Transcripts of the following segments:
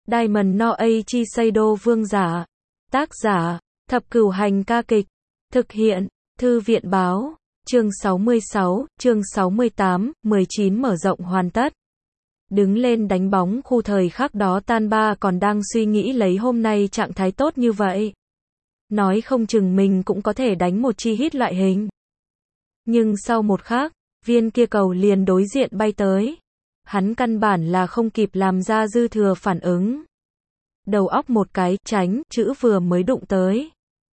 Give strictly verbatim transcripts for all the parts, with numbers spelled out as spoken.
Diamond no Eiichi Seido vương giả. Tác giả, Thập Cửu Hành ca kịch. Thực hiện, Thư viện báo. Chương sáu mươi sáu, chương sáu mươi tám, mười chín mở rộng hoàn tất. Đứng lên đánh bóng khu thời khắc đó Tanba còn đang suy nghĩ lấy hôm nay trạng thái tốt như vậy. Nói không chừng mình cũng có thể đánh một chi hit loại hình. Nhưng sau một khắc, viên kia cầu liền đối diện bay tới. Hắn căn bản là không kịp làm ra dư thừa phản ứng. Đầu óc một cái, tránh, chữ vừa mới đụng tới.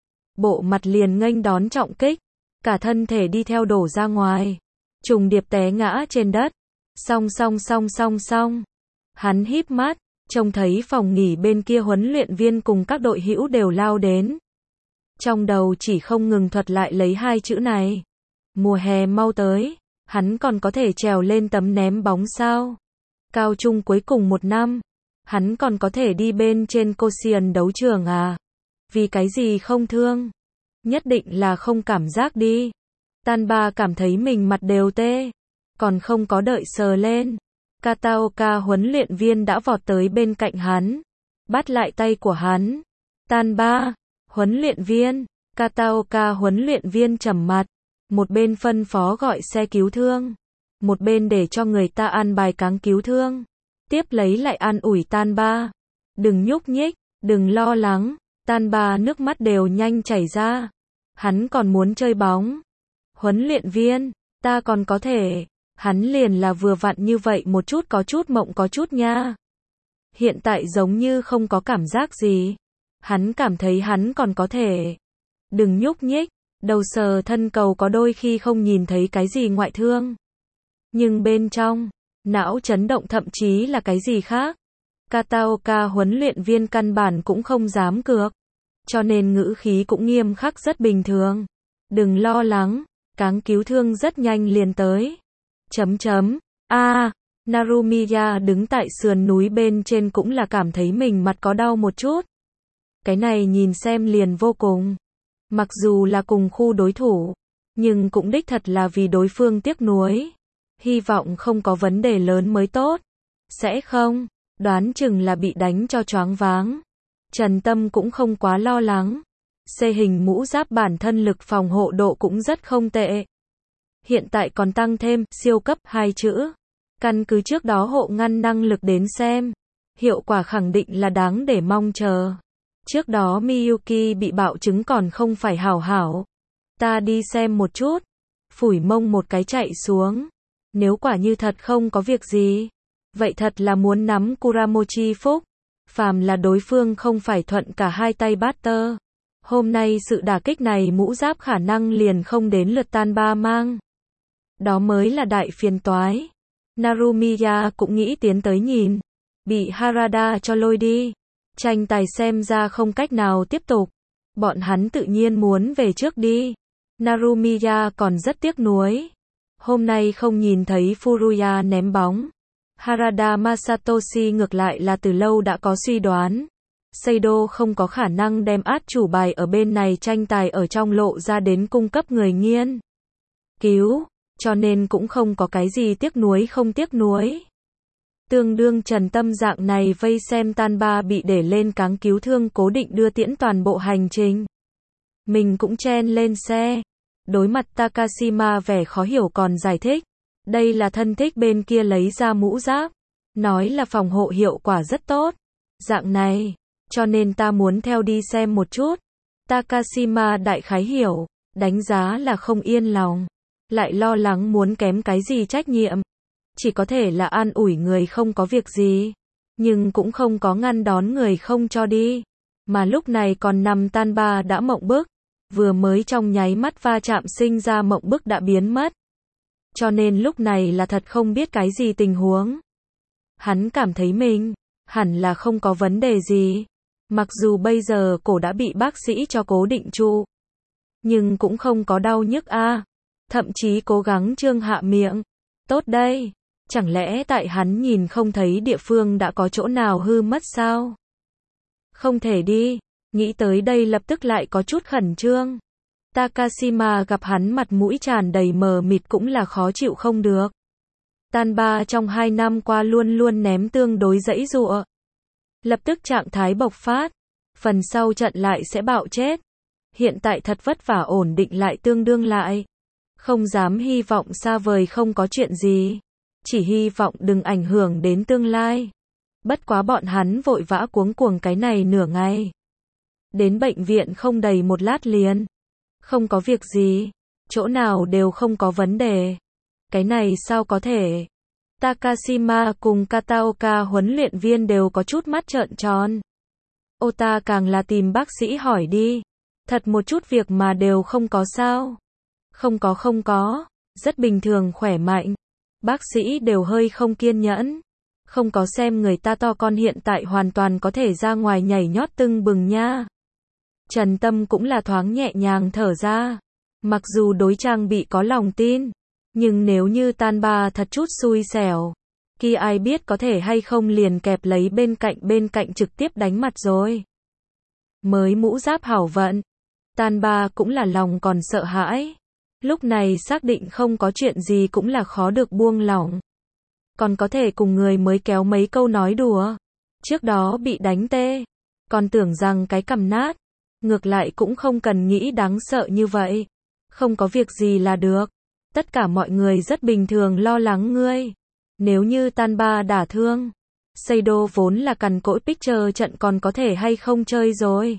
Bộ mặt liền nghênh đón trọng kích. Cả thân thể đi theo đổ ra ngoài. Trùng điệp té ngã trên đất. Song song song song song. Hắn híp mắt, trông thấy phòng nghỉ bên kia huấn luyện viên cùng các đội hữu đều lao đến. Trong đầu chỉ không ngừng thuật lại lấy hai chữ này. Mùa hè mau tới, hắn còn có thể trèo lên tấm ném bóng sao? Cao trung cuối cùng một năm, hắn còn có thể đi bên trên Koshien đấu trường à? Vì cái gì không thương? Nhất định là không cảm giác đi. Tanba cảm thấy mình mặt đều tê. Còn không có đợi sờ lên. Kataoka huấn luyện viên đã vọt tới bên cạnh hắn. Bắt lại tay của hắn. Tanba, huấn luyện viên. Kataoka huấn luyện viên trầm mặt. Một bên phân phó gọi xe cứu thương. Một bên để cho người ta an bài cáng cứu thương. Tiếp lấy lại an ủi Tanba. Đừng nhúc nhích, đừng lo lắng. Tanba nước mắt đều nhanh chảy ra. Hắn còn muốn chơi bóng. Huấn luyện viên, ta còn có thể. Hắn liền là vừa vặn như vậy một chút có chút mộng có chút nha. Hiện tại giống như không có cảm giác gì. Hắn cảm thấy hắn còn có thể. Đừng nhúc nhích, đầu sờ thân cầu có đôi khi không nhìn thấy cái gì ngoại thương. Nhưng bên trong, não chấn động thậm chí là cái gì khác. Kataoka huấn luyện viên căn bản cũng không dám cược. Cho nên ngữ khí cũng nghiêm khắc rất bình thường. Đừng lo lắng, cáng cứu thương rất nhanh liền tới. Chấm chấm, a à, Narumiya đứng tại sườn núi bên trên cũng là cảm thấy mình mặt có đau một chút. Cái này nhìn xem liền vô cùng. Mặc dù là cùng khu đối thủ, nhưng cũng đích thật là vì đối phương tiếc nuối. Hy vọng không có vấn đề lớn mới tốt. Sẽ không, đoán chừng là bị đánh cho choáng váng. Trần Tâm cũng không quá lo lắng. Xê hình mũ giáp bản thân lực phòng hộ độ cũng rất không tệ. Hiện tại còn tăng thêm siêu cấp hai chữ. Căn cứ trước đó hộ ngăn năng lực đến xem, hiệu quả khẳng định là đáng để mong chờ. Trước đó Miyuki bị bạo chứng còn không phải hảo hảo. Ta đi xem một chút. Phủi mông một cái chạy xuống. Nếu quả như thật không có việc gì, vậy thật là muốn nắm Kuramochi phúc. Phàm là đối phương không phải thuận cả hai tay Butter. Hôm nay sự đả kích này mũ giáp khả năng liền không đến lượt Tanba mang. Đó mới là đại phiền toái. Narumiya cũng nghĩ tiến tới nhìn. Bị Harada cho lôi đi. Tranh tài xem ra không cách nào tiếp tục. Bọn hắn tự nhiên muốn về trước đi. Narumiya còn rất tiếc nuối. Hôm nay không nhìn thấy Furuya ném bóng. Harada Masatoshi ngược lại là từ lâu đã có suy đoán. Seido không có khả năng đem át chủ bài ở bên này tranh tài ở trong lộ ra đến cung cấp người nghiên cứu, cho nên cũng không có cái gì tiếc nuối không tiếc nuối. Tương đương Trần Tâm dạng này vây xem Tanba bị để lên cáng cứu thương cố định đưa tiễn toàn bộ hành trình. Mình cũng chen lên xe. Đối mặt Takashima vẻ khó hiểu còn giải thích. Đây là thân thích bên kia lấy ra mũ giáp. Nói là phòng hộ hiệu quả rất tốt. Dạng này, cho nên ta muốn theo đi xem một chút. Takashima đại khái hiểu, đánh giá là không yên lòng. Lại lo lắng muốn kém cái gì trách nhiệm. Chỉ có thể là an ủi người không có việc gì. Nhưng cũng không có ngăn đón người không cho đi. Mà lúc này còn nằm Tanba đã mộng bức. Vừa mới trong nháy mắt va chạm sinh ra mộng bức đã biến mất. Cho nên lúc này là thật không biết cái gì tình huống. Hắn cảm thấy mình, hẳn là không có vấn đề gì. Mặc dù bây giờ cổ đã bị bác sĩ cho cố định trụ. Nhưng cũng không có đau nhức a à. Thậm chí cố gắng trương hạ miệng. Tốt đây, chẳng lẽ tại hắn nhìn không thấy địa phương đã có chỗ nào hư mất sao? Không thể đi, nghĩ tới đây lập tức lại có chút khẩn trương. Takashima gặp hắn mặt mũi tràn đầy mờ mịt cũng là khó chịu không được. Tanba trong hai năm qua luôn luôn ném tương đối dãy dụa. Lập tức trạng thái bộc phát. Phần sau trận lại sẽ bạo chết. Hiện tại thật vất vả ổn định lại tương đương lại. Không dám hy vọng xa vời không có chuyện gì. Chỉ hy vọng đừng ảnh hưởng đến tương lai. Bất quá bọn hắn vội vã cuống cuồng cái này nửa ngày. Đến bệnh viện không đầy một lát liền. Không có việc gì. Chỗ nào đều không có vấn đề. Cái này sao có thể? Takashima cùng Kataoka huấn luyện viên đều có chút mắt trợn tròn. Ota càng là tìm bác sĩ hỏi đi. Thật một chút việc mà đều không có sao. Không có không có. Rất bình thường khỏe mạnh. Bác sĩ đều hơi không kiên nhẫn. Không có xem người ta to con hiện tại hoàn toàn có thể ra ngoài nhảy nhót tưng bừng nha. Trần Tâm cũng là thoáng nhẹ nhàng thở ra. Mặc dù đối trang bị có lòng tin. Nhưng nếu như tan ba thật chút xui xẻo. Kia ai biết có thể hay không liền kẹp lấy bên cạnh bên cạnh trực tiếp đánh mặt rồi. Mới mũ giáp hảo vận. Tan ba cũng là lòng còn sợ hãi. Lúc này xác định không có chuyện gì cũng là khó được buông lỏng. Còn có thể cùng người mới kéo mấy câu nói đùa. Trước đó bị đánh tê. Còn tưởng rằng cái cằm nát. Ngược lại cũng không cần nghĩ đáng sợ như vậy. Không có việc gì là được. Tất cả mọi người rất bình thường lo lắng ngươi. Nếu như tan ba đả thương. Seido vốn là cằn cỗi picture trận còn có thể hay không chơi rồi.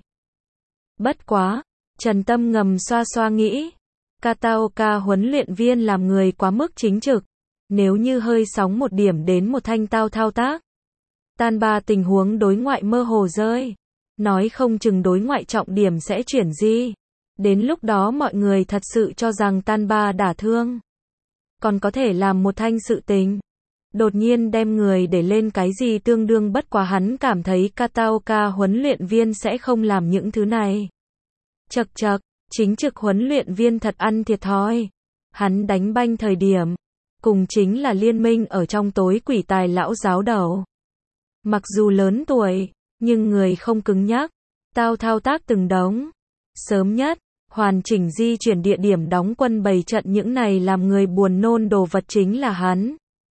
Bất quá. Trần Tâm ngầm xoa xoa nghĩ. Kataoka huấn luyện viên làm người quá mức chính trực. Nếu như hơi sóng một điểm đến một thanh tao thao tác. Tan ba tình huống đối ngoại mơ hồ rơi. Nói không chừng đối ngoại trọng điểm sẽ chuyển di. Đến lúc đó mọi người thật sự cho rằng tan ba đả thương. Còn có thể làm một thanh sự tình. Đột nhiên đem người để lên cái gì tương đương bất quá hắn cảm thấy Kataoka huấn luyện viên sẽ không làm những thứ này. Chật chật, chính trực huấn luyện viên thật ăn thiệt thòi. Hắn đánh banh thời điểm. Cùng chính là liên minh ở trong tối quỷ tài lão giáo đầu. Mặc dù lớn tuổi, nhưng người không cứng nhắc. Tao thao tác từng đống. Sớm nhất, hoàn chỉnh di chuyển địa điểm đóng quân bày trận những này làm người buồn nôn đồ vật chính là hắn.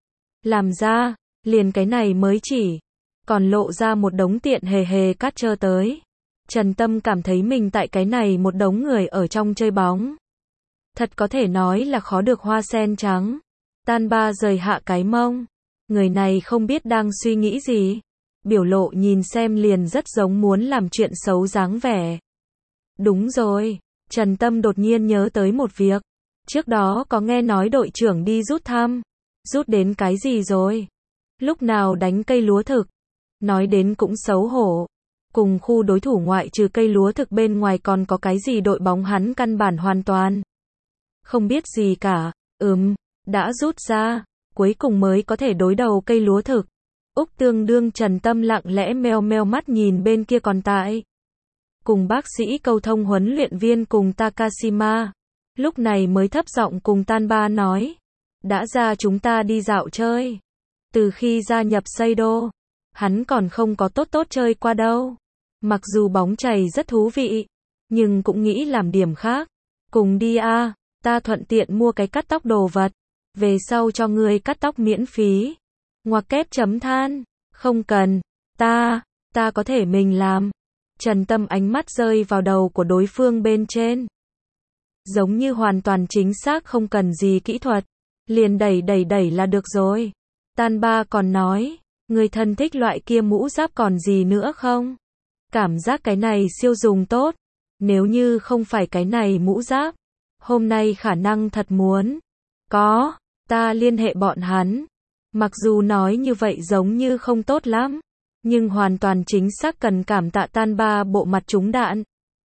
Làm ra, liền cái này mới chỉ. Còn lộ ra một đống tiện hề hề cắt trơ tới. Trần Tâm cảm thấy mình tại cái này một đống người ở trong chơi bóng. Thật có thể nói là khó được hoa sen trắng. Tan ba rời hạ cái mông. Người này không biết đang suy nghĩ gì. Biểu lộ nhìn xem liền rất giống muốn làm chuyện xấu dáng vẻ. Đúng rồi. Trần Tâm đột nhiên nhớ tới một việc. Trước đó có nghe nói đội trưởng đi rút thăm. Rút đến cái gì rồi? Lúc nào đánh cây lúa thực? Nói đến cũng xấu hổ. Cùng khu đối thủ ngoại trừ cây lúa thực bên ngoài còn có cái gì đội bóng hắn căn bản hoàn toàn. Không biết gì cả. Ừm, đã rút ra. Cuối cùng mới có thể đối đầu cây lúa thực. Úc tương đương Trần Tâm lặng lẽ meo meo mắt nhìn bên kia còn tại. Cùng bác sĩ câu thông huấn luyện viên cùng Takashima. Lúc này mới thấp giọng cùng tan ba nói. Đã ra chúng ta đi dạo chơi. Từ khi gia nhập Seido, hắn còn không có tốt tốt chơi qua đâu. Mặc dù bóng chày rất thú vị, nhưng cũng nghĩ làm điểm khác. Cùng đi a, ta thuận tiện mua cái cắt tóc đồ vật. Về sau cho ngươi cắt tóc miễn phí. Ngoặc kép chấm than. Không cần. Ta, ta có thể mình làm. Trần Tâm ánh mắt rơi vào đầu của đối phương bên trên. Giống như hoàn toàn chính xác không cần gì kỹ thuật. Liền đẩy đẩy đẩy là được rồi. Tan ba còn nói. Người thân thích loại kia mũ giáp còn gì nữa không? Cảm giác cái này siêu dùng tốt. Nếu như không phải cái này mũ giáp. Hôm nay khả năng thật muốn. Có. Ta liên hệ bọn hắn. Mặc dù nói như vậy giống như không tốt lắm. Nhưng hoàn toàn chính xác cần cảm tạ tan ba bộ mặt trúng đạn.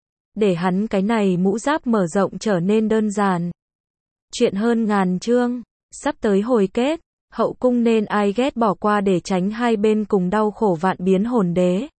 Để hắn cái này mũ giáp mở rộng trở nên đơn giản. Chuyện hơn ngàn chương. Sắp tới hồi kết. Hậu cung nên ai ghét bỏ qua để tránh hai bên cùng đau khổ vạn biến hồn đế.